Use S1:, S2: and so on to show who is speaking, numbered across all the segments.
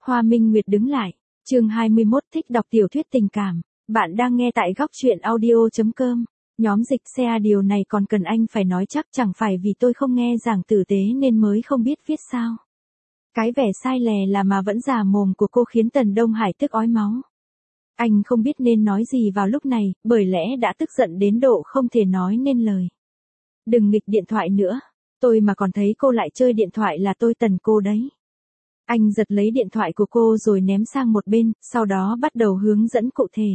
S1: Hoa Minh Nguyệt đứng lại. Chương 21 thích đọc tiểu thuyết tình cảm. Bạn đang nghe tại góc truyện audio.com. Nhóm dịch xe điều này còn cần anh phải nói chắc, chẳng phải vì tôi không nghe giảng tử tế nên mới không biết viết sao. Cái vẻ sai lè là mà vẫn già mồm của cô khiến Tần Đông Hải tức ói máu. Anh không biết nên nói gì vào lúc này, bởi lẽ đã tức giận đến độ không thể nói nên lời. Đừng nghịch điện thoại nữa. Tôi mà còn thấy cô lại chơi điện thoại là tôi tần cô đấy. Anh giật lấy điện thoại của cô rồi ném sang một bên, sau đó bắt đầu hướng dẫn cụ thể.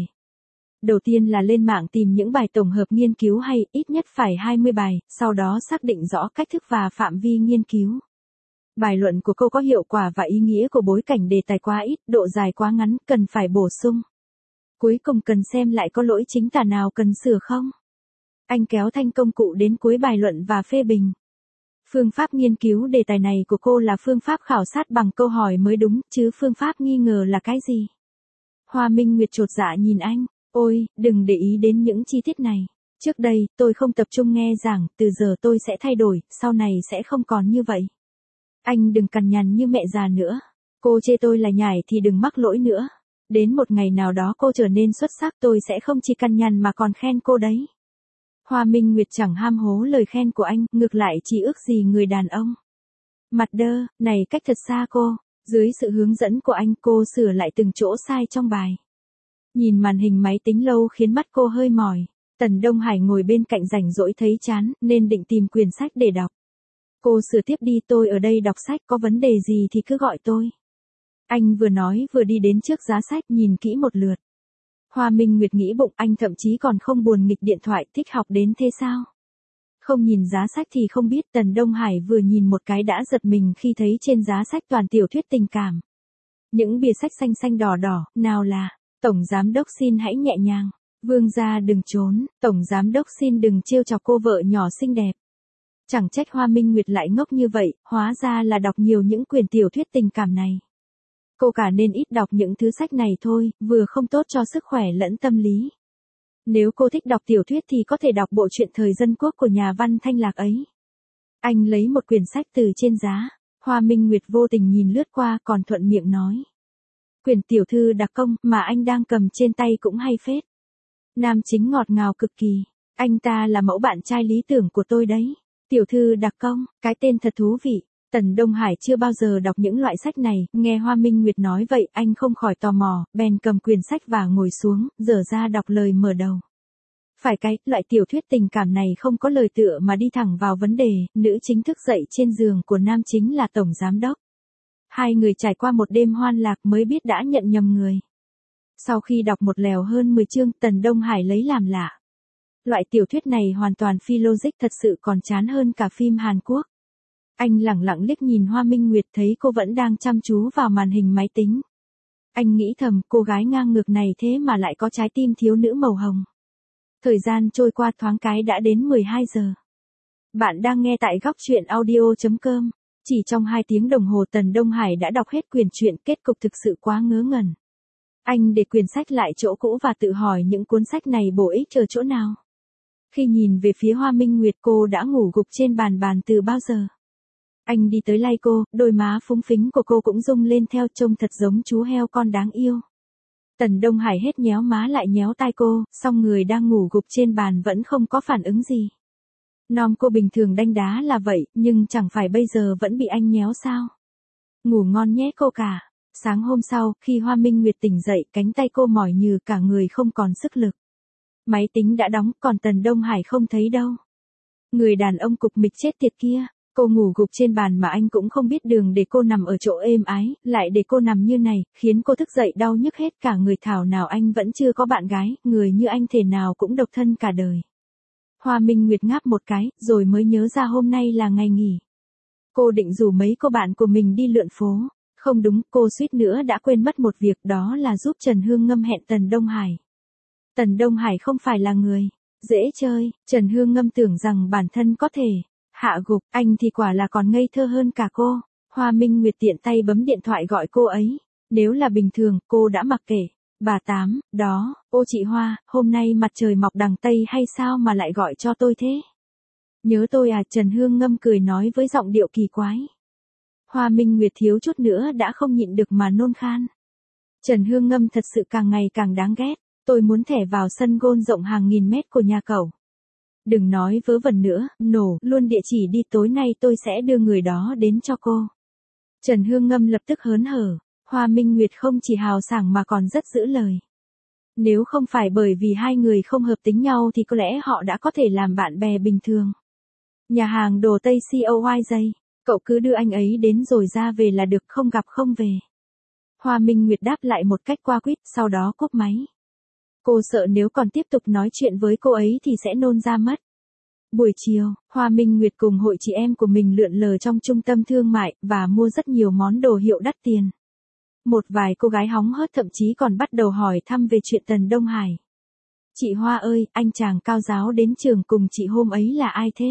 S1: Đầu tiên là lên mạng tìm những bài tổng hợp nghiên cứu hay, ít nhất phải 20 bài, sau đó xác định rõ cách thức và phạm vi nghiên cứu. Bài luận của cô có hiệu quả và ý nghĩa của bối cảnh đề tài quá ít, độ dài quá ngắn, cần phải bổ sung. Cuối cùng cần xem lại có lỗi chính tả nào cần sửa không. Anh kéo thanh công cụ đến cuối bài luận và phê bình. Phương pháp nghiên cứu đề tài này của cô là phương pháp khảo sát bằng câu hỏi mới đúng, chứ phương pháp nghi ngờ là cái gì? Hoa Minh Nguyệt chột dạ nhìn anh. Ôi, đừng để ý đến những chi tiết này. Trước đây, tôi không tập trung nghe giảng, từ giờ tôi sẽ thay đổi, sau này sẽ không còn như vậy. Anh đừng cằn nhằn như mẹ già nữa. Cô chê tôi là nhải thì đừng mắc lỗi nữa. Đến một ngày nào đó cô trở nên xuất sắc, tôi sẽ không chỉ cằn nhằn mà còn khen cô đấy. Hoa Minh Nguyệt chẳng ham hố lời khen của anh, ngược lại chỉ ước gì người đàn ông. Mặt đơ, này cách thật xa cô. Dưới sự hướng dẫn của anh, cô sửa lại từng chỗ sai trong bài. Nhìn màn hình máy tính lâu khiến mắt cô hơi mỏi. Tần Đông Hải ngồi bên cạnh rảnh rỗi thấy chán, nên định tìm quyển sách để đọc. Cô sửa tiếp đi, tôi ở đây đọc sách, có vấn đề gì thì cứ gọi tôi. Anh vừa nói vừa đi đến trước giá sách nhìn kỹ một lượt. Hoa Minh Nguyệt nghĩ bụng, anh thậm chí còn không buồn nghịch điện thoại, thích học đến thế sao? Không nhìn giá sách thì không biết. Tần Đông Hải vừa nhìn một cái đã giật mình khi thấy trên giá sách toàn tiểu thuyết tình cảm. Những bìa sách xanh xanh đỏ đỏ, nào là Tổng Giám Đốc xin hãy nhẹ nhàng, Vương gia đừng trốn, Tổng Giám Đốc xin đừng trêu chọc cô vợ nhỏ xinh đẹp. Chẳng trách Hoa Minh Nguyệt lại ngốc như vậy, hóa ra là đọc nhiều những quyển tiểu thuyết tình cảm này. Cô cả nên ít đọc những thứ sách này thôi, vừa không tốt cho sức khỏe lẫn tâm lý. Nếu cô thích đọc tiểu thuyết thì có thể đọc bộ truyện Thời Dân Quốc của nhà văn Thanh Lạc ấy. Anh lấy một quyển sách từ trên giá. Hoa Minh Nguyệt vô tình nhìn lướt qua còn thuận miệng nói. Quyển tiểu thư đặc công mà anh đang cầm trên tay cũng hay phết. Nam chính ngọt ngào cực kỳ. Anh ta là mẫu bạn trai lý tưởng của tôi đấy. Tiểu thư đặc công, cái tên thật thú vị. Tần Đông Hải chưa bao giờ đọc những loại sách này, nghe Hoa Minh Nguyệt nói vậy anh không khỏi tò mò, bèn cầm quyển sách và ngồi xuống, dở ra đọc lời mở đầu. Phải cái, loại tiểu thuyết tình cảm này không có lời tựa mà đi thẳng vào vấn đề, nữ chính thức dậy trên giường của nam chính là Tổng Giám Đốc. Hai người trải qua một đêm hoan lạc mới biết đã nhận nhầm người. Sau khi đọc một lèo hơn 10 chương, Tần Đông Hải lấy làm lạ. Loại tiểu thuyết này hoàn toàn phi logic, thật sự còn chán hơn cả phim Hàn Quốc. Anh lẳng lặng liếc nhìn Hoa Minh Nguyệt thấy cô vẫn đang chăm chú vào màn hình máy tính. Anh nghĩ thầm, cô gái ngang ngược này thế mà lại có trái tim thiếu nữ màu hồng. Thời gian trôi qua thoáng cái đã đến 12 giờ. Bạn đang nghe tại góc truyện audio.com. Chỉ trong 2 tiếng đồng hồ Tần Đông Hải đã đọc hết quyển truyện, kết cục thực sự quá ngớ ngẩn. Anh để quyển sách lại chỗ cũ và tự hỏi những cuốn sách này bổ ích ở chỗ nào. Khi nhìn về phía Hoa Minh Nguyệt, cô đã ngủ gục trên bàn từ bao giờ. Anh đi tới lay cô, đôi má phúng phính của cô cũng rung lên theo, trông thật giống chú heo con đáng yêu. Tần Đông Hải hết nhéo má lại nhéo tai cô, song người đang ngủ gục trên bàn vẫn không có phản ứng gì. Nom cô bình thường đanh đá là vậy, nhưng chẳng phải bây giờ vẫn bị anh nhéo sao? Ngủ ngon nhé cô cả. Sáng hôm sau, khi Hoa Minh Nguyệt tỉnh dậy, cánh tay cô mỏi như cả người không còn sức lực. Máy tính đã đóng, còn Tần Đông Hải không thấy đâu. Người đàn ông cục mịch chết tiệt kia. Cô ngủ gục trên bàn mà anh cũng không biết đường để cô nằm ở chỗ êm ái, lại để cô nằm như này, khiến cô thức dậy đau nhức hết cả người. Thảo nào anh vẫn chưa có bạn gái, người như anh thể nào cũng độc thân cả đời. Hoa Minh Nguyệt ngáp một cái, rồi mới nhớ ra hôm nay là ngày nghỉ. Cô định rủ mấy cô bạn của mình đi lượn phố. Không đúng, cô suýt nữa đã quên mất một việc, đó là giúp Trần Hương Ngâm hẹn Tần Đông Hải. Tần Đông Hải không phải là người dễ chơi. Trần Hương Ngâm tưởng rằng bản thân có thể hạ gục anh thì quả là còn ngây thơ hơn cả cô. Hoa Minh Nguyệt tiện tay bấm điện thoại gọi cô ấy. Nếu là bình thường, cô đã mặc kệ. Bà Tám, đó, ô chị Hoa, hôm nay mặt trời mọc đằng Tây hay sao mà lại gọi cho tôi thế? Nhớ tôi à? Trần Hương Ngâm cười nói với giọng điệu kỳ quái. Hoa Minh Nguyệt thiếu chút nữa đã không nhịn được mà nôn khan. Trần Hương Ngâm thật sự càng ngày càng đáng ghét, tôi muốn thẻ vào sân golf rộng hàng nghìn mét của nhà cậu. Đừng nói vớ vẩn nữa, nổ luôn địa chỉ đi, tối nay tôi sẽ đưa người đó đến cho cô. Trần Hương Ngâm lập tức hớn hở, Hoa Minh Nguyệt không chỉ hào sảng mà còn rất giữ lời. Nếu không phải bởi vì hai người không hợp tính nhau thì có lẽ họ đã có thể làm bạn bè bình thường. Nhà hàng đồ Tây COYJ, cậu cứ đưa anh ấy đến rồi ra về là được, không gặp không về. Hoa Minh Nguyệt đáp lại một cách qua quýt, sau đó cúp máy. Cô sợ nếu còn tiếp tục nói chuyện với cô ấy thì sẽ nôn ra mất. Buổi chiều, Hoa Minh Nguyệt cùng hội chị em của mình lượn lờ trong trung tâm thương mại và mua rất nhiều món đồ hiệu đắt tiền. Một vài cô gái hóng hớt thậm chí còn bắt đầu hỏi thăm về chuyện Tần Đông Hải. Chị Hoa ơi, anh chàng cao giáo đến trường cùng chị hôm ấy là ai thế?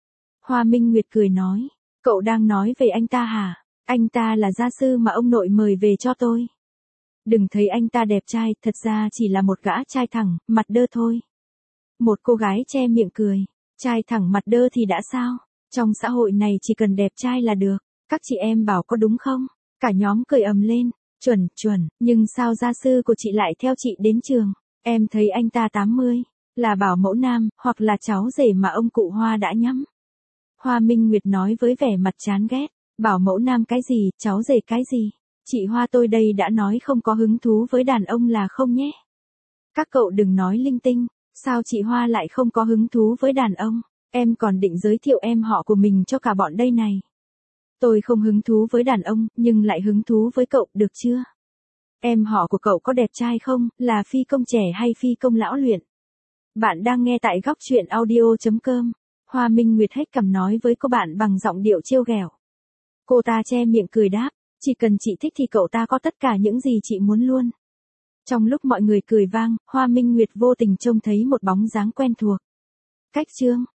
S1: Hoa Minh Nguyệt cười nói, cậu đang nói về anh ta hả? Anh ta là gia sư mà ông nội mời về cho tôi. Đừng thấy anh ta đẹp trai, thật ra chỉ là một gã trai thẳng, mặt đơ thôi. Một cô gái che miệng cười, trai thẳng mặt đơ thì đã sao? Trong xã hội này chỉ cần đẹp trai là được. Các chị em bảo có đúng không? Cả nhóm cười ầm lên, chuẩn, nhưng sao gia sư của chị lại theo chị đến trường? Em thấy anh ta 80, là bảo mẫu nam, hoặc là cháu rể mà ông cụ Hoa đã nhắm. Hoa Minh Nguyệt nói với vẻ mặt chán ghét, bảo mẫu nam cái gì, cháu rể cái gì? Chị Hoa tôi đây đã nói không có hứng thú với đàn ông là không nhé. Các cậu đừng nói linh tinh, sao chị Hoa lại không có hứng thú với đàn ông? Em còn định giới thiệu em họ của mình cho cả bọn đây này. Tôi không hứng thú với đàn ông, nhưng lại hứng thú với cậu, được chưa? Em họ của cậu có đẹp trai không, là phi công trẻ hay phi công lão luyện? Bạn đang nghe tại góc truyện audio.com. Hoa Minh Nguyệt hết cằm nói với cô bạn bằng giọng điệu trêu ghẹo. Cô ta che miệng cười đáp, chỉ cần chị thích thì cậu ta có tất cả những gì chị muốn luôn. Trong lúc mọi người cười vang, Hoa Minh Nguyệt vô tình trông thấy một bóng dáng quen thuộc. Cách chương